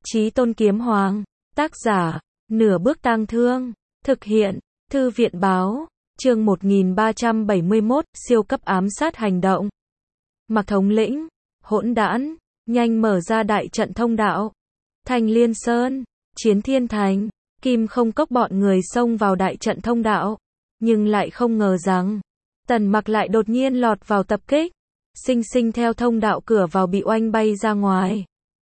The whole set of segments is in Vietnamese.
Chí Tôn Kiếm Hoàng, tác giả, Nửa Bước Tang Thương, thực hiện, Thư viện Báo, chương 1371, siêu cấp ám sát hành động. Mạc thống lĩnh, hỗn đản, nhanh mở ra đại trận thông đạo. Thanh Liên Sơn, Chiến Thiên Thành, Kim Không Cốc bọn người xông vào đại trận thông đạo, nhưng lại không ngờ rằng, Tần Mặc lại đột nhiên lọt vào tập kích, xinh xinh theo thông đạo cửa vào bị oanh bay ra ngoài.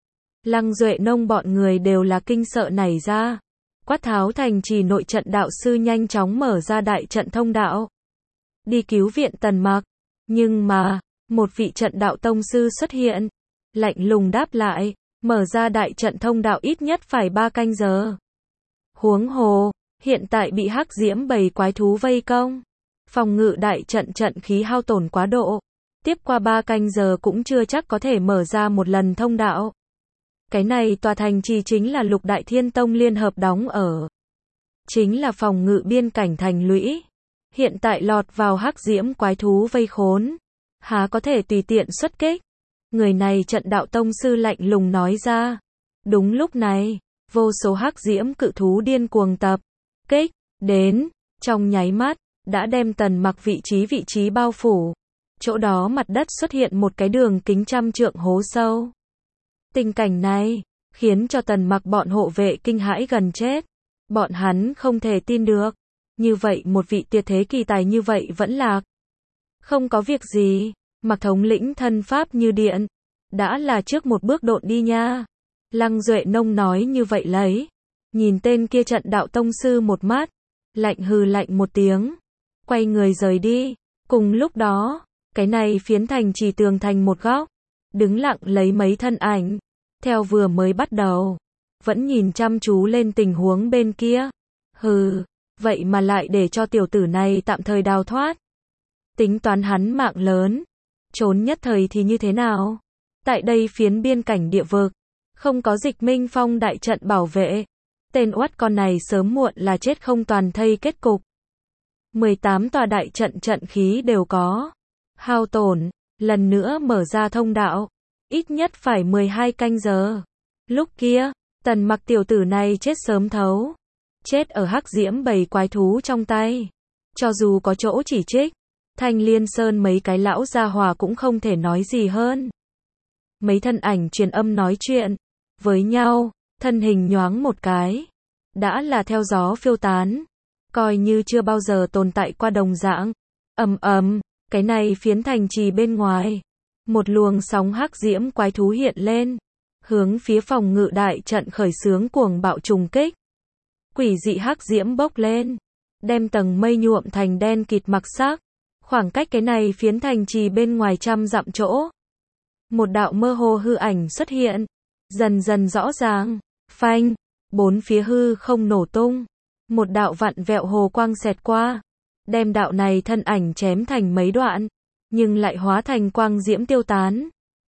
Lăng Duệ Nông bọn người đều là kinh sợ nảy ra. Quát tháo thành trì nội trận đạo sư nhanh chóng mở ra đại trận thông đạo, đi cứu viện Tần Mặc. Nhưng mà, một vị trận đạo tông sư xuất hiện, lạnh lùng đáp lại, mở ra đại trận thông đạo ít nhất phải 3 canh giờ. Huống hồ, hiện tại bị hắc diễm bầy quái thú vây công, phòng ngự đại trận trận khí hao tổn quá độ, tiếp qua 3 canh giờ cũng chưa chắc có thể mở ra một lần thông đạo. Cái này tòa thành trì chính là Lục Đại Thiên Tông liên hợp đóng ở, chính là phòng ngự biên cảnh thành lũy, hiện tại lọt vào hắc diễm quái thú vây khốn, há có thể tùy tiện xuất kích. Người này trận đạo tông sư lạnh lùng nói ra. Đúng lúc này, vô số hắc diễm cự thú điên cuồng tập kích đến, trong nháy mắt đã đem Tần Mặc vị trí bao phủ. Chỗ đó mặt đất xuất hiện một cái đường kính 100 trượng hố sâu. Tình cảnh này khiến cho Tần Mặc bọn hộ vệ kinh hãi gần chết. Bọn hắn không thể tin được, như vậy một vị tuyệt thế kỳ tài như vậy vẫn lạc. Không có việc gì, Mạc thống lĩnh thân pháp như điện, đã là trước một bước độn đi nha. Lăng Duệ Nông nói như vậy lấy, nhìn tên kia trận đạo tông sư một mắt, lạnh hừ lạnh một tiếng, quay người rời đi. Cùng lúc đó, cái này phiến thành trì tường thành một góc, đứng lặng lấy mấy thân ảnh, theo vừa mới bắt đầu, vẫn nhìn chăm chú lên tình huống bên kia. Hừ, vậy mà lại để cho tiểu tử này tạm thời đào thoát. Tính toán hắn mạng lớn, trốn nhất thời thì như thế nào? Tại đây phiến biên cảnh địa vực, không có Dịch Minh Phong đại trận bảo vệ, tên oắt con này sớm muộn là chết không toàn thây kết cục. 18 tòa đại trận trận khí đều có hao tổn, lần nữa mở ra thông đạo, ít nhất phải 12 canh giờ. Lúc kia, Tần Mặc tiểu tử này chết sớm thấu, chết ở hắc diễm bầy quái thú trong tay. Cho dù có chỗ chỉ trích, Thanh Liên Sơn mấy cái lão gia hỏa cũng không thể nói gì hơn. Mấy thân ảnh truyền âm nói chuyện với nhau, thân hình nhoáng một cái, đã là theo gió phiêu tán, coi như chưa bao giờ tồn tại qua đồng dạng. Cái này phiến thành trì bên ngoài, một luồng sóng hắc diễm quái thú hiện lên, hướng phía phòng ngự đại trận khởi xướng cuồng bạo trùng kích. Quỷ dị hắc diễm bốc lên, đem tầng mây nhuộm thành đen kịt mặc sắc. Khoảng cách cái này phiến thành trì bên ngoài 100 dặm chỗ, một đạo mơ hồ hư ảnh xuất hiện, dần dần rõ ràng. Phanh, bốn phía hư không nổ tung, một đạo vặn vẹo hồ quang xẹt qua, đem đạo này thân ảnh chém thành mấy đoạn, nhưng lại hóa thành quang diễm tiêu tán.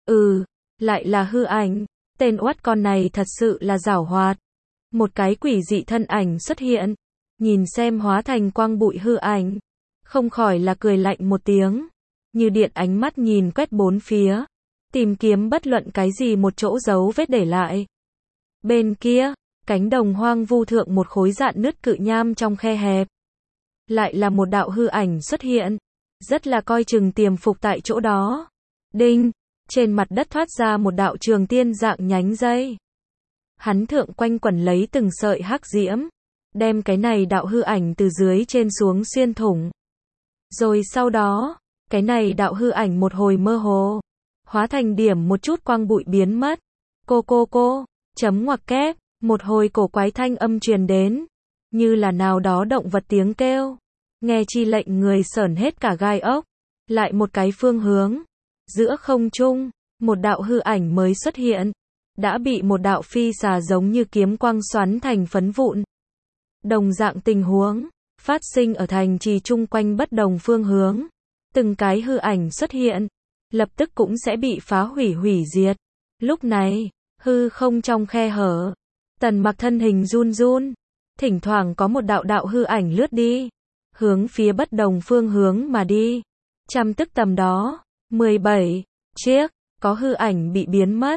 Lại là hư ảnh, tên oắt con này thật sự là giảo hoạt. Một cái quỷ dị thân ảnh xuất hiện, nhìn xem hóa thành quang bụi hư ảnh, không khỏi là cười lạnh một tiếng, như điện ánh mắt nhìn quét bốn phía, tìm kiếm bất luận cái gì một chỗ dấu vết để lại. Bên kia, cánh đồng hoang vu thượng một khối rạn nứt cự nham trong khe hẹp, lại là một đạo hư ảnh xuất hiện, rất là coi chừng tiềm phục tại chỗ đó. Đinh, trên mặt đất thoát ra một đạo trường tiên dạng nhánh dây. Hắn thượng quanh quẩn lấy từng sợi hắc diễm, đem cái này đạo hư ảnh từ dưới trên xuống xuyên thủng. Rồi sau đó, cái này đạo hư ảnh một hồi mơ hồ, hóa thành điểm một chút quang bụi biến mất. Cô, chấm ngoặc kép, một hồi cổ quái thanh âm truyền đến, như là nào đó động vật tiếng kêu, nghe chi lệnh người sởn hết cả gai ốc. Lại một cái phương hướng, giữa không trung, một đạo hư ảnh mới xuất hiện, đã bị một đạo phi xà giống như kiếm quang xoắn thành phấn vụn. Đồng dạng tình huống phát sinh ở thành trì chung quanh bất đồng phương hướng, từng cái hư ảnh xuất hiện, lập tức cũng sẽ bị phá hủy diệt. Lúc này, hư không trong khe hở, Tần Mặc thân hình run run, thỉnh thoảng có một đạo hư ảnh lướt đi, hướng phía bất đồng phương hướng mà đi. Trăm tức tầm đó, 17 chiếc, có hư ảnh bị biến mất,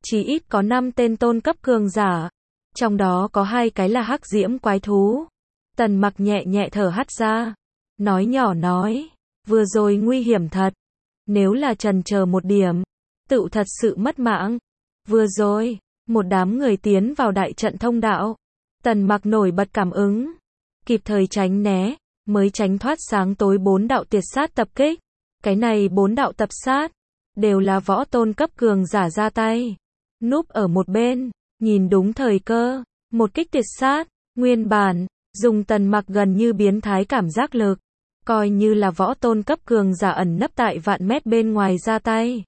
Chí ít có 5 tên tôn cấp cường giả. Trong đó có 2 cái là hắc diễm quái thú. Tần Mặc nhẹ nhẹ thở hắt ra. Nói nhỏ nói. Vừa rồi nguy hiểm thật. Nếu là chần chờ một điểm. Tựu thật sự mất mạng. Vừa rồi. Một đám người tiến vào đại trận thông đạo. Tần Mặc nổi bật cảm ứng. Kịp thời tránh né. Mới tránh thoát sáng tối 4 đạo tiệt sát tập kích. Cái này 4 đạo tập sát. Đều là võ tôn cấp cường giả ra tay. Núp ở một bên. Nhìn đúng thời cơ. Một kích tiệt sát. Nguyên bản. Dùng Tần Mặc gần như biến thái cảm giác lực. Coi như là võ tôn cấp cường giả ẩn nấp tại vạn mét bên ngoài ra tay.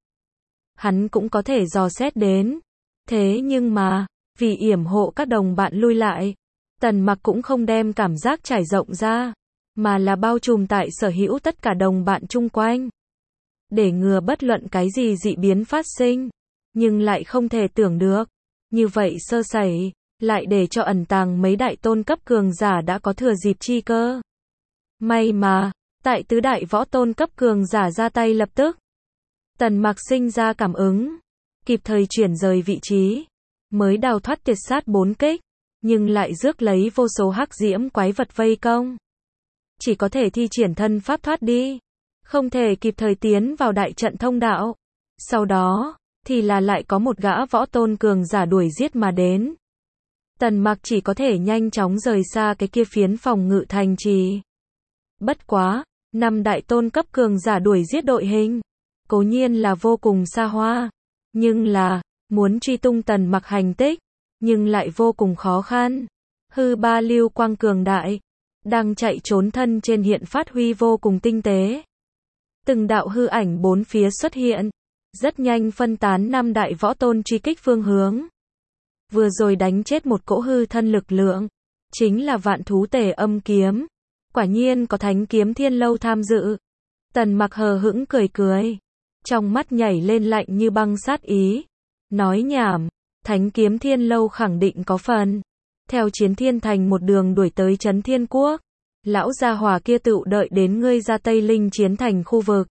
Hắn cũng có thể dò xét đến. Thế nhưng mà. Vì yểm hộ các đồng bạn lui lại. Tần Mặc cũng không đem cảm giác trải rộng ra. Mà là bao trùm tại sở hữu tất cả đồng bạn chung quanh. Để ngừa bất luận cái gì dị biến phát sinh. Nhưng lại không thể tưởng được. Như vậy sơ sẩy. Lại để cho ẩn tàng mấy đại tôn cấp cường giả đã có thừa dịp chi cơ. May mà. Tại tứ đại võ tôn cấp cường giả ra tay lập tức. Tần Mặc sinh ra cảm ứng. Kịp thời chuyển rời vị trí. Mới đào thoát tiệt sát 4 kích. Nhưng lại rước lấy vô số hắc diễm quái vật vây công. Chỉ có thể thi triển thân pháp thoát đi. Không thể kịp thời tiến vào đại trận thông đạo. Sau đó, thì là lại có một gã võ tôn cường giả đuổi giết mà đến. Tần Mặc chỉ có thể nhanh chóng rời xa cái kia phiến phòng ngự thành trì. Bất quá, 5 đại tôn cấp cường giả đuổi giết đội hình. Cố nhiên là vô cùng xa hoa. Nhưng là, muốn truy tung Tần Mặc hành tích. Nhưng lại vô cùng khó khăn. Hư ba lưu quang cường đại. Đang chạy trốn thân trên hiện phát huy vô cùng tinh tế. Từng đạo hư ảnh bốn phía xuất hiện. Rất nhanh phân tán 5 đại võ tôn truy kích phương hướng. Vừa rồi đánh chết một cỗ hư thân lực lượng. Chính là vạn thú tể âm kiếm. Quả nhiên có thánh kiếm thiên lâu tham dự. Tần Mặc hờ hững cười cười. Trong mắt nhảy lên lạnh như băng sát ý. Nói nhảm. Thánh kiếm thiên lâu khẳng định có phần. Theo Chiến Thiên Thành một đường đuổi tới Trấn Thiên Quốc. Lão gia hỏa kia tựu đợi đến ngươi ra Tây Linh Chiến Thành khu vực.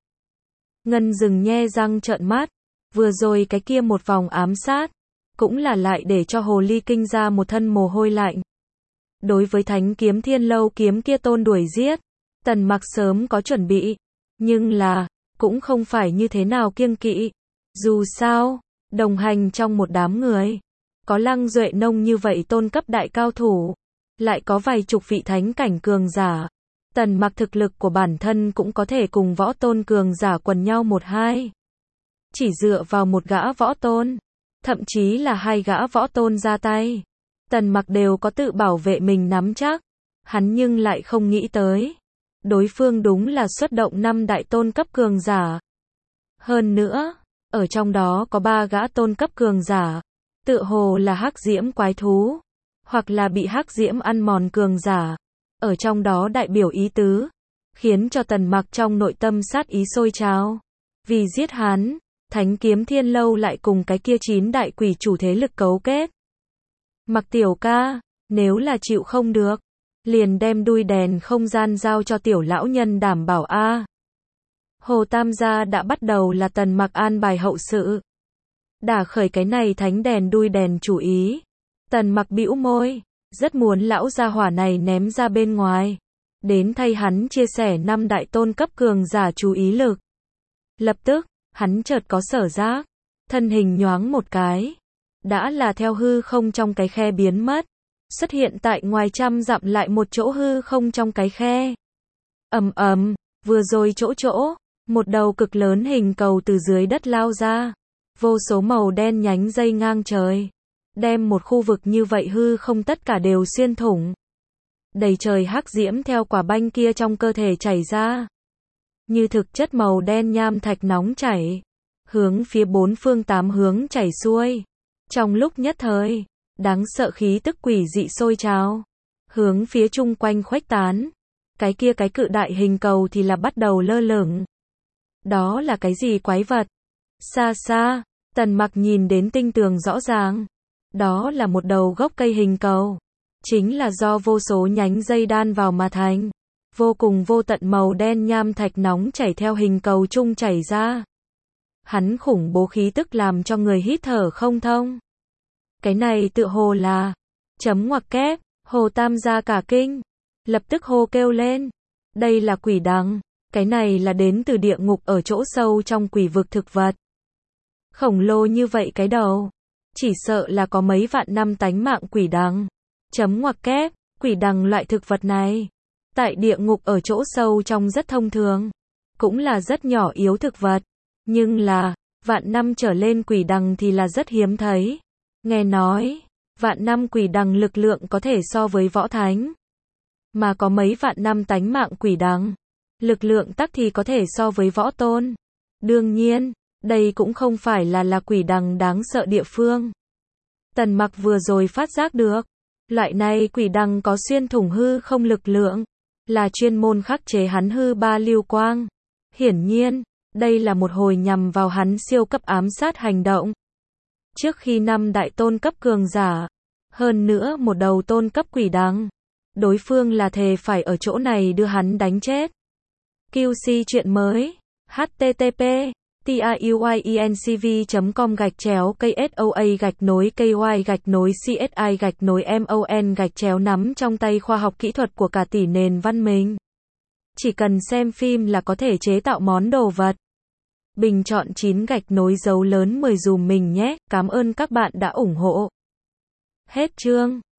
Ngân Dừng nhe răng trợn mắt. Vừa rồi cái kia một vòng ám sát. Cũng là lại để cho hồ ly kinh ra một thân mồ hôi lạnh. Đối với thánh kiếm thiên lâu kiếm kia tôn đuổi giết. Tần Mặc sớm có chuẩn bị. Nhưng là, cũng không phải như thế nào kiêng kỵ. Dù sao, đồng hành trong một đám người. Có Lăng Duệ Nông như vậy tôn cấp đại cao thủ. Lại có vài chục vị thánh cảnh cường giả. Tần Mặc thực lực của bản thân cũng có thể cùng võ tôn cường giả quần nhau 1-2. Chỉ dựa vào một gã võ tôn. Thậm chí là 2 gã võ tôn ra tay. Tần Mặc đều có tự bảo vệ mình nắm chắc. Hắn nhưng lại không nghĩ tới. Đối phương đúng là xuất động 5 đại tôn cấp cường giả. Hơn nữa, ở trong đó có 3 gã tôn cấp cường giả. Tựa hồ là hắc diễm quái thú. Hoặc là bị hắc diễm ăn mòn cường giả. Ở trong đó đại biểu ý tứ. Khiến cho Tần Mặc trong nội tâm sát ý sôi trào. Vì giết hắn, thánh kiếm thiên lâu lại cùng cái kia 9 đại quỷ chủ thế lực cấu kết. Mặc tiểu ca, nếu là chịu không được, liền đem đuôi đèn không gian giao cho tiểu lão nhân đảm bảo a. Hồ Tam gia đã bắt đầu là Tần Mặc an bài hậu sự. Đả khởi cái này thánh đèn đuôi đèn chủ ý. Tần Mặc bĩu môi, rất muốn lão gia hỏa này ném ra bên ngoài. Đến thay hắn chia sẻ 5 đại tôn cấp cường giả chú ý lực. Lập tức, hắn chợt có sở giác. Thân hình nhoáng một cái. Đã là theo hư không trong cái khe biến mất. Xuất hiện tại ngoài trăm dặm lại một chỗ hư không trong cái khe. Ầm ầm, vừa rồi chỗ. Một đầu cực lớn hình cầu từ dưới đất lao ra. Vô số màu đen nhánh dây ngang trời. Đem một khu vực như vậy hư không tất cả đều xuyên thủng. Đầy trời hắc diễm theo quả banh kia trong cơ thể chảy ra. Như thực chất màu đen nham thạch nóng chảy. Hướng phía 4 phương 8 hướng chảy xuôi. Trong lúc nhất thời, đáng sợ khí tức quỷ dị sôi trào. Hướng phía chung quanh khuếch tán. Cái kia cái cự đại hình cầu thì là bắt đầu lơ lửng. Đó là cái gì quái vật? Xa xa, Tần Mặc nhìn đến tinh tường rõ ràng. Đó là một đầu gốc cây hình cầu. Chính là do vô số nhánh dây đan vào mà thành. Vô cùng vô tận màu đen nham thạch nóng chảy theo hình cầu chung chảy ra. Hắn khủng bố khí tức làm cho người hít thở không thông. Cái này tựa hồ là... Chấm ngoặc kép, Hồ Tam gia cả kinh. Lập tức hô kêu lên. Đây là quỷ đằng. Cái này là đến từ địa ngục ở chỗ sâu trong quỷ vực thực vật. Khổng lồ như vậy cái đầu. Chỉ sợ là có mấy vạn năm tánh mạng quỷ đằng. Chấm ngoặc kép, quỷ đằng loại thực vật này. Tại địa ngục ở chỗ sâu trong rất thông thường. Cũng là rất nhỏ yếu thực vật. Nhưng là, vạn năm trở lên quỷ đằng thì là rất hiếm thấy. Nghe nói, vạn năm quỷ đằng lực lượng có thể so với võ thánh. Mà có mấy vạn năm tánh mạng quỷ đằng. Lực lượng tắc thì có thể so với võ tôn. Đương nhiên, đây cũng không phải là quỷ đằng đáng sợ địa phương. Tần Mặc vừa rồi phát giác được. Loại này quỷ đằng có xuyên thủng hư không lực lượng. Là chuyên môn khắc chế hắn hư ba lưu quang. Hiển nhiên, đây là một hồi nhằm vào hắn siêu cấp ám sát hành động. Trước khi 5 đại tôn cấp cường giả, hơn nữa một đầu tôn cấp quỷ đằng, đối phương là thề phải ở chỗ này đưa hắn đánh chết. QC chuyện mới, http tiuyinc.com/KSOA-KY-CSI-MON nắm trong tay khoa học kỹ thuật của cả tỷ nền văn minh. Chỉ cần xem phim là có thể chế tạo món đồ vật. Bình chọn 9 dấu lớn 10 dùm mình nhé, cảm ơn các bạn đã ủng hộ. Hết chương.